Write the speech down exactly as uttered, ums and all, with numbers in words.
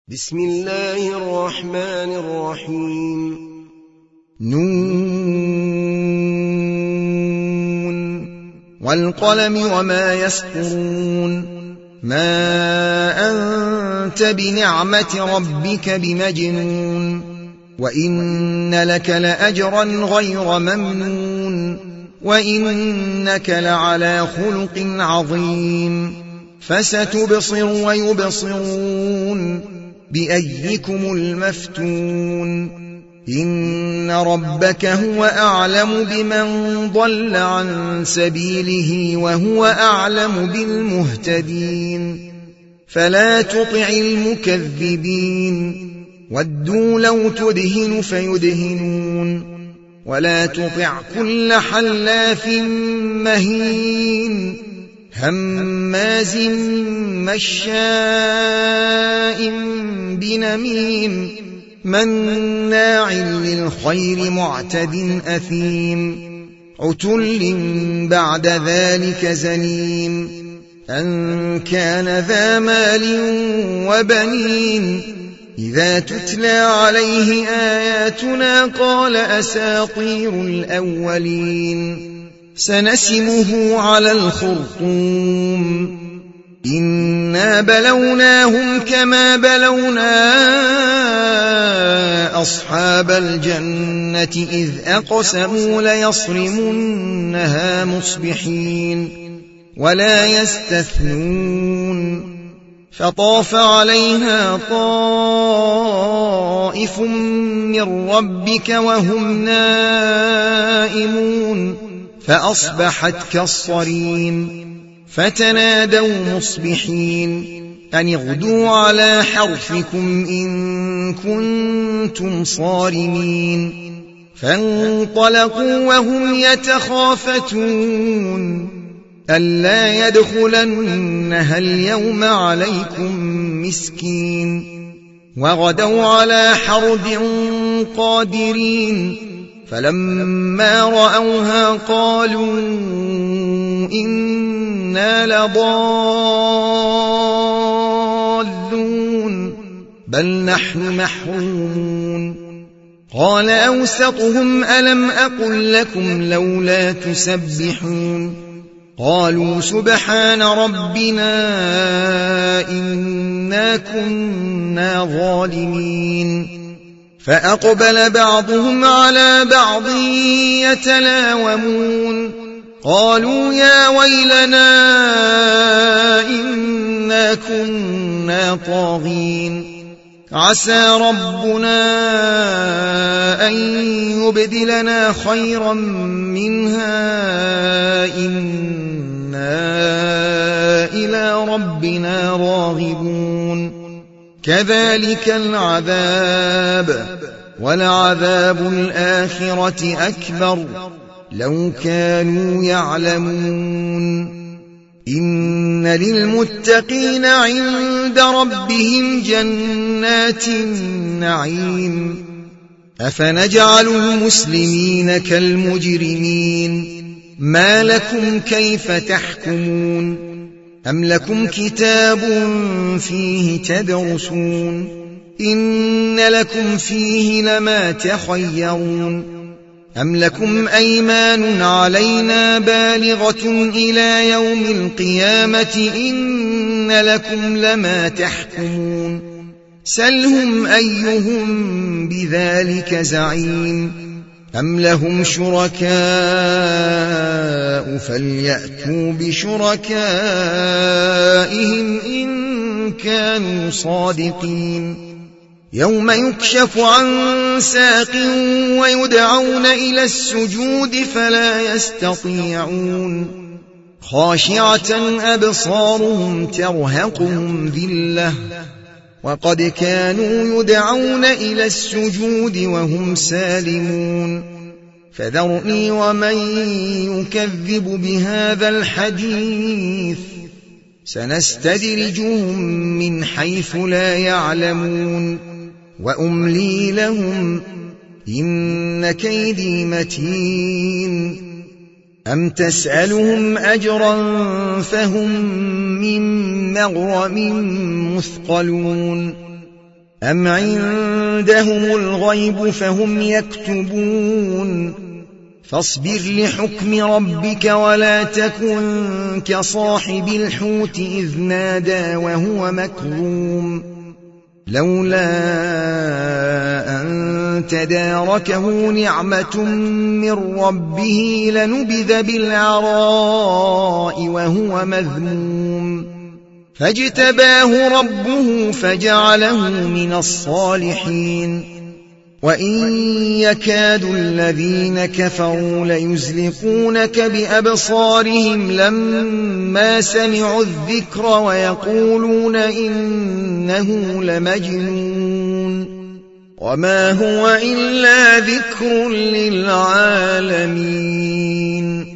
بسم الله الرحمن الرحيم. نون والقلم وما يسطرون ما أنت بنعمة ربك بمجنون وإن لك لأجرا غير ممنون وإنك لعلى خلق عظيم فستبصر ويبصرون بأيكم المفتون إن ربك هو أعلم بمن ضل عن سبيله وهو أعلم بالمهتدين فلا تطع المكذبين ودوا لو تدهن فيدهنون ولا تطع كل حلاف مهين هماز مشاء بنميم مناع للخير معتد أثيم عتل بعد ذلك زنيم أن كان ذا مال وبنين إذا تتلى عليه آياتنا قال أساطير الأولين سنسمه على الخرطوم إنا بلوناهم كما بلونا أصحاب الجنة إذ أقسموا ليصرمنها مصبحين ولا يستثنون فطاف عليها طائف من ربك وهم نائمون فأصبحت كالصريم فتنادوا مصبحين أن اغدوا على حرثكم إن كنتم صارمين فانطلقوا وهم يتخافتون ألا يدخلنها اليوم عليكم مسكين وغدوا على حرد قادرين فلما رأوها قالوا إنا لضالون بل نحن محرومون قال أوسطهم ألم أقل لكم لولا تسبحون قالوا سبحان ربنا إنا كنا ظالمين فأقبل بعضهم على بعض يتلاومون قالوا يا ويلنا إنا كنا طاغين عسى ربنا أن يبدلنا خيرا منها إنا إلى ربنا راغبون كذلك العذاب ولعذاب الآخرة أكبر لو كانوا يعلمون إن للمتقين عند ربهم جنات النعيم أفنجعل المسلمين كالمجرمين ما لكم كيف تحكمون أم لكم كتاب فيه تدرسون إن لكم فيه لما تخيرون أم لكم أيمان علينا بالغة إلى يوم القيامة إن لكم لما تحكمون سلهم أيهم بذلك زعيم أم لهم شركاء فليأتوا بشركائهم إن كانوا صادقين يوم يكشف عن ساق ويدعون إلى السجود فلا يستطيعون خاشعة أبصارهم ترهقهم ذلة وقد كانوا يدعون إلى السجود وهم سالمون فذرني ومن يكذب بهذا الحديث سنستدرجهم من حيث لا يعلمون وأملي لهم إن كيدي متين أم تسألهم أجرا فهم من مغرم مثقلون أم عندهم الغيب فهم يكتبون فاصبر لحكم ربك ولا تكن كصاحب الحوت إذ نادى وهو مكظوم لولا أن تداركه نعمة من ربه لنبذ بالعراء وهو مذموم فاجتباه ربه فجعله من الصالحين وإن يكاد الذين كفروا ليزلقونك بأبصارهم لما سمعوا الذكر ويقولون إنه لمجنون وما هو إلا ذكر للعالمين.